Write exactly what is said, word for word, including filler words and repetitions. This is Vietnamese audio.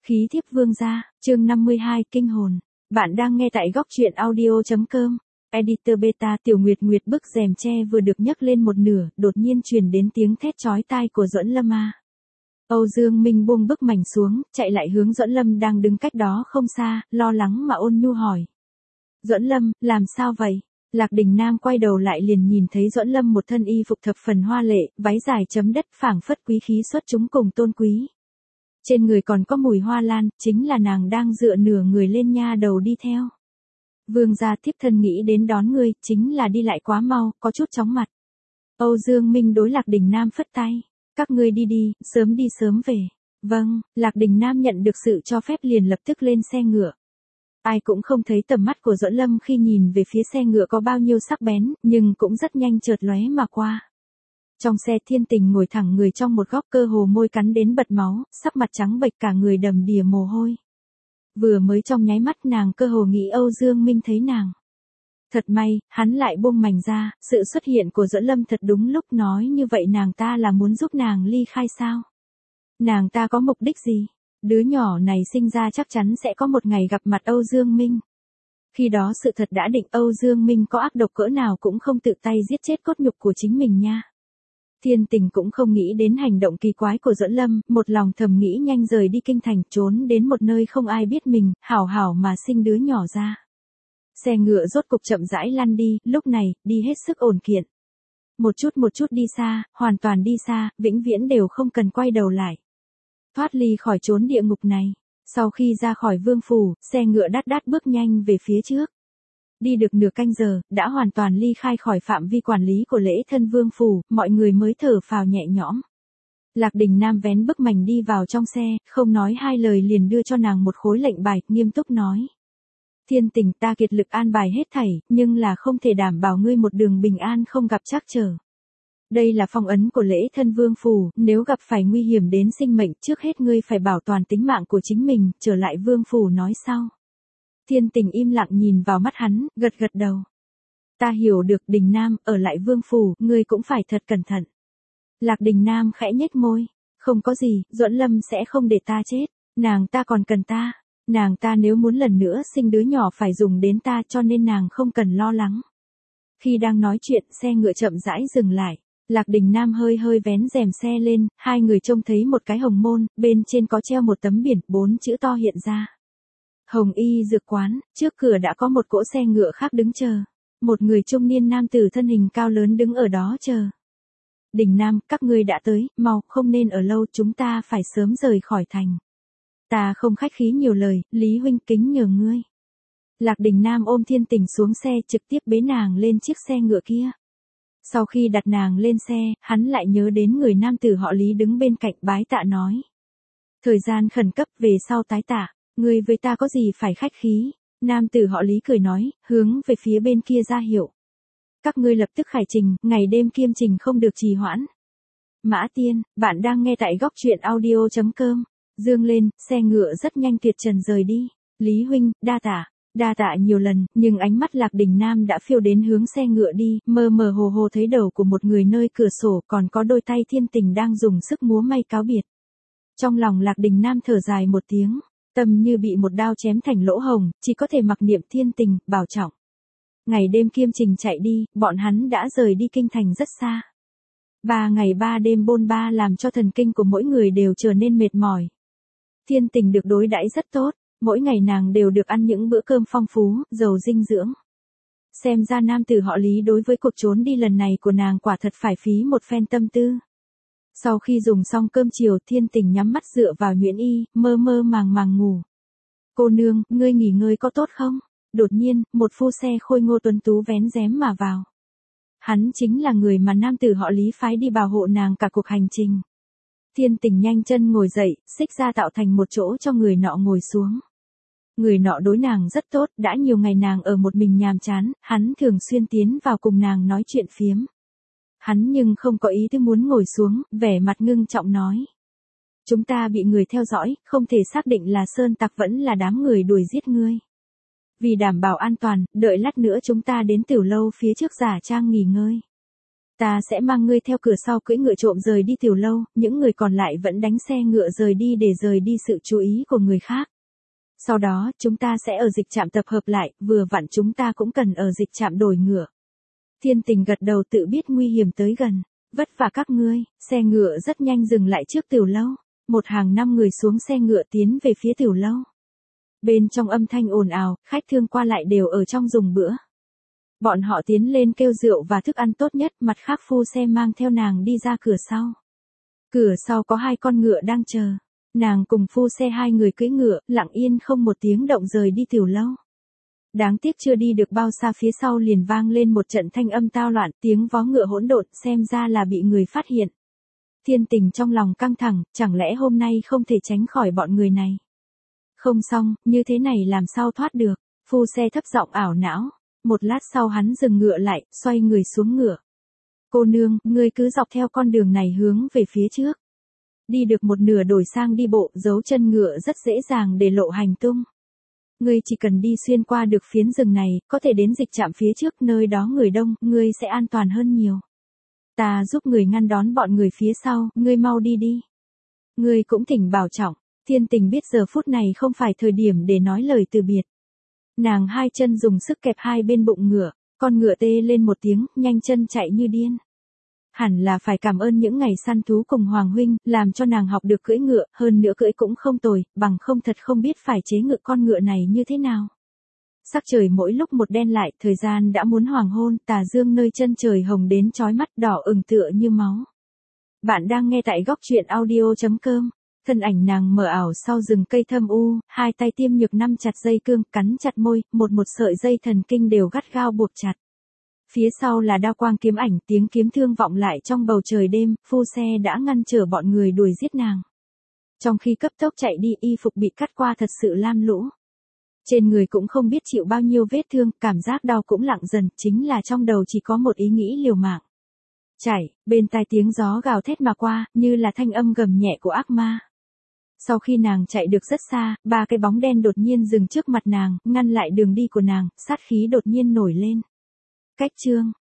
Khí thiếp vương gia, chương năm mươi hai, kinh hồn. Bạn đang nghe tại góc truyện audio chấm com. Editor Beta. Tiểu Nguyệt Nguyệt bức rèm tre vừa được nhấc lên một nửa, đột nhiên truyền đến tiếng thét chói tai của Duẫn Lâm a. Âu Dương Minh buông bức mảnh xuống, chạy lại hướng Duẫn Lâm đang đứng cách đó không xa, lo lắng mà ôn nhu hỏi. Duẫn Lâm, làm sao vậy? Lạc Đình Nam quay đầu lại liền nhìn thấy Duẫn Lâm một thân y phục thập phần hoa lệ, váy dài chấm đất phảng phất quý khí xuất chúng cùng tôn quý. Trên người còn có mùi hoa lan, chính là nàng đang dựa nửa người lên nha đầu đi theo. Vương gia thiếp thân nghĩ đến đón ngươi, chính là đi lại quá mau, có chút chóng mặt. Âu Dương Minh đối Lạc Đình Nam phất tay. Các ngươi đi đi, sớm đi sớm về. Vâng, Lạc Đình Nam nhận được sự cho phép liền lập tức lên xe ngựa. Ai cũng không thấy tầm mắt của Duẫn Lâm khi nhìn về phía xe ngựa có bao nhiêu sắc bén, nhưng cũng rất nhanh chợt lóe mà qua. Trong xe Thiên Tình ngồi thẳng người trong một góc, cơ hồ môi cắn đến bật máu, sắc mặt trắng bệch, cả người đầm đìa mồ hôi. Vừa mới trong nháy mắt nàng cơ hồ nghĩ Âu Dương Minh thấy nàng. Thật may, hắn lại buông mảnh ra, sự xuất hiện của Duẫn Lâm thật đúng lúc. Nói như vậy nàng ta là muốn giúp nàng ly khai sao? Nàng ta có mục đích gì? Đứa nhỏ này sinh ra chắc chắn sẽ có một ngày gặp mặt Âu Dương Minh. Khi đó sự thật đã định, Âu Dương Minh có ác độc cỡ nào cũng không tự tay giết chết cốt nhục của chính mình nha. Thiên Tình cũng không nghĩ đến hành động kỳ quái của Duẫn Lâm, một lòng thầm nghĩ nhanh rời đi kinh thành, trốn đến một nơi không ai biết mình, hảo hảo mà sinh đứa nhỏ ra. Xe ngựa rốt cục chậm rãi lăn đi, lúc này, đi hết sức ổn kiện. Một chút một chút đi xa, hoàn toàn đi xa, vĩnh viễn đều không cần quay đầu lại. Thoát ly khỏi chốn địa ngục này. Sau khi ra khỏi vương phủ, xe ngựa đát đát bước nhanh về phía trước. Đi được nửa canh giờ, đã hoàn toàn ly khai khỏi phạm vi quản lý của lễ thân vương phủ, mọi người mới thở phào nhẹ nhõm. Lạc Đình Nam vén bức mảnh đi vào trong xe, không nói hai lời liền đưa cho nàng một khối lệnh bài, nghiêm túc nói. Thiên Tình, ta kiệt lực an bài hết thảy, nhưng là không thể đảm bảo ngươi một đường bình an không gặp trắc trở. Đây là phong ấn của lễ thân vương phủ, nếu gặp phải nguy hiểm đến sinh mệnh, trước hết ngươi phải bảo toàn tính mạng của chính mình, trở lại vương phủ nói sau. Thiên Tình im lặng nhìn vào mắt hắn, gật gật đầu. Ta hiểu được. Đình Nam, ở lại vương phủ, ngươi cũng phải thật cẩn thận. Lạc Đình Nam khẽ nhếch môi. Không có gì, Duẫn Lâm sẽ không để ta chết. Nàng ta còn cần ta. Nàng ta nếu muốn lần nữa sinh đứa nhỏ phải dùng đến ta, cho nên nàng không cần lo lắng. Khi đang nói chuyện, xe ngựa chậm rãi dừng lại. Lạc Đình Nam hơi hơi vén rèm xe lên, hai người trông thấy một cái hồng môn, bên trên có treo một tấm biển, bốn chữ to hiện ra. Hồng Y Dược Quán. Trước cửa đã có một cỗ xe ngựa khác đứng chờ. Một người trung niên nam tử thân hình cao lớn đứng ở đó chờ. Đình Nam, các ngươi đã tới, mau, không nên ở lâu, chúng ta phải sớm rời khỏi thành. Ta không khách khí nhiều lời, Lý huynh kính nhờ ngươi. Lạc Đình Nam ôm Thiên Tình xuống xe, trực tiếp bế nàng lên chiếc xe ngựa kia. Sau khi đặt nàng lên xe, hắn lại nhớ đến người nam tử họ Lý đứng bên cạnh, bái tạ nói. Thời gian khẩn cấp, về sau tái tạ. Ngươi với ta có gì phải khách khí? Nam tử họ Lý cười nói, hướng về phía bên kia ra hiệu. Các ngươi lập tức khải trình, ngày đêm kiêm trình không được trì hoãn. Mã Tiên, bạn đang nghe tại góc truyện audio chấm com. Dương lên, xe ngựa rất nhanh tuyệt trần rời đi. Lý huynh, đa tạ, đa tạ nhiều lần, nhưng ánh mắt Lạc Đình Nam đã phiêu đến hướng xe ngựa đi, mơ mơ hồ hồ thấy đầu của một người nơi cửa sổ, còn có đôi tay Thiên Tình đang dùng sức múa may cáo biệt. Trong lòng Lạc Đình Nam thở dài một tiếng. Tâm như bị một đao chém thành lỗ hồng, chỉ có thể mặc niệm Thiên Tình, bảo trọng. Ngày đêm kiêm trình chạy đi, bọn hắn đã rời đi kinh thành rất xa. Ba ngày ba đêm bôn ba làm cho thần kinh của mỗi người đều trở nên mệt mỏi. Thiên Tình được đối đãi rất tốt, mỗi ngày nàng đều được ăn những bữa cơm phong phú, giàu dinh dưỡng. Xem ra nam tử họ Lý đối với cuộc trốn đi lần này của nàng quả thật phải phí một phen tâm tư. Sau khi dùng xong cơm chiều, Thiên Tình nhắm mắt dựa vào nhuyễn y, mơ mơ màng màng ngủ. Cô nương, ngươi nghỉ ngơi có tốt không? Đột nhiên, một phu xe khôi ngô tuấn tú vén rèm mà vào. Hắn chính là người mà nam tử họ Lý phái đi bảo hộ nàng cả cuộc hành trình. Thiên Tình nhanh chân ngồi dậy, xích ra tạo thành một chỗ cho người nọ ngồi xuống. Người nọ đối nàng rất tốt, đã nhiều ngày nàng ở một mình nhàm chán, hắn thường xuyên tiến vào cùng nàng nói chuyện phiếm. Hắn nhưng không có ý thứ muốn ngồi xuống, vẻ mặt ngưng trọng nói. Chúng ta bị người theo dõi, không thể xác định là sơn tặc vẫn là đám người đuổi giết ngươi. Vì đảm bảo an toàn, đợi lát nữa chúng ta đến tiểu lâu phía trước giả trang nghỉ ngơi. Ta sẽ mang ngươi theo cửa sau cưỡi ngựa trộm rời đi tiểu lâu, những người còn lại vẫn đánh xe ngựa rời đi để rời đi sự chú ý của người khác. Sau đó, chúng ta sẽ ở dịch trạm tập hợp lại, vừa vặn chúng ta cũng cần ở dịch trạm đổi ngựa. Thiên Tình gật đầu tự biết nguy hiểm tới gần. Vất vả các ngươi, xe ngựa rất nhanh dừng lại trước tiểu lâu. Một hàng năm người xuống xe ngựa tiến về phía tiểu lâu. Bên trong âm thanh ồn ào, khách thương qua lại đều ở trong dùng bữa. Bọn họ tiến lên kêu rượu và thức ăn tốt nhất, mặt khác phu xe mang theo nàng đi ra cửa sau. Cửa sau có hai con ngựa đang chờ. Nàng cùng phu xe hai người cưỡi ngựa, lặng yên không một tiếng động rời đi tiểu lâu. Đáng tiếc chưa đi được bao xa phía sau liền vang lên một trận thanh âm tao loạn, tiếng vó ngựa hỗn độn, xem ra là bị người phát hiện. Thiên Tình trong lòng căng thẳng, chẳng lẽ hôm nay không thể tránh khỏi bọn người này. Không xong, như thế này làm sao thoát được, phu xe thấp giọng ảo não. Một lát sau hắn dừng ngựa lại, xoay người xuống ngựa. Cô nương, ngươi cứ dọc theo con đường này hướng về phía trước. Đi được một nửa đổi sang đi bộ, dấu chân ngựa rất dễ dàng để lộ hành tung. Ngươi chỉ cần đi xuyên qua được phiến rừng này, có thể đến dịch trạm phía trước, nơi đó người đông, ngươi sẽ an toàn hơn nhiều. Ta giúp người ngăn đón bọn người phía sau, ngươi mau đi đi. Ngươi cũng thỉnh bảo trọng. Thiên Tình biết giờ phút này không phải thời điểm để nói lời từ biệt. Nàng hai chân dùng sức kẹp hai bên bụng ngựa, con ngựa tê lên một tiếng, nhanh chân chạy như điên. Hẳn là phải cảm ơn những ngày săn thú cùng Hoàng huynh, làm cho nàng học được cưỡi ngựa, hơn nữa cưỡi cũng không tồi, bằng không thật không biết phải chế ngự con ngựa này như thế nào. Sắc trời mỗi lúc một đen lại, thời gian đã muốn hoàng hôn, tà dương nơi chân trời hồng đến chói mắt, đỏ ửng tựa như máu. Bạn đang nghe tại góc truyện audio chấm com. Thân ảnh nàng mờ ảo sau rừng cây thâm u, hai tay tiêm nhược nắm chặt dây cương, cắn chặt môi, một một sợi dây thần kinh đều gắt gao buộc chặt. Phía sau là đao quang kiếm ảnh, tiếng kiếm thương vọng lại trong bầu trời đêm, phu xe đã ngăn trở bọn người đuổi giết nàng. Trong khi cấp tốc chạy đi, y phục bị cắt qua thật sự lam lũ. Trên người cũng không biết chịu bao nhiêu vết thương, cảm giác đau cũng lặng dần, chính là trong đầu chỉ có một ý nghĩ liều mạng. Chạy, bên tai tiếng gió gào thét mà qua, như là thanh âm gầm nhẹ của ác ma. Sau khi nàng chạy được rất xa, ba cái bóng đen đột nhiên dừng trước mặt nàng, ngăn lại đường đi của nàng, sát khí đột nhiên nổi lên. Cách chương,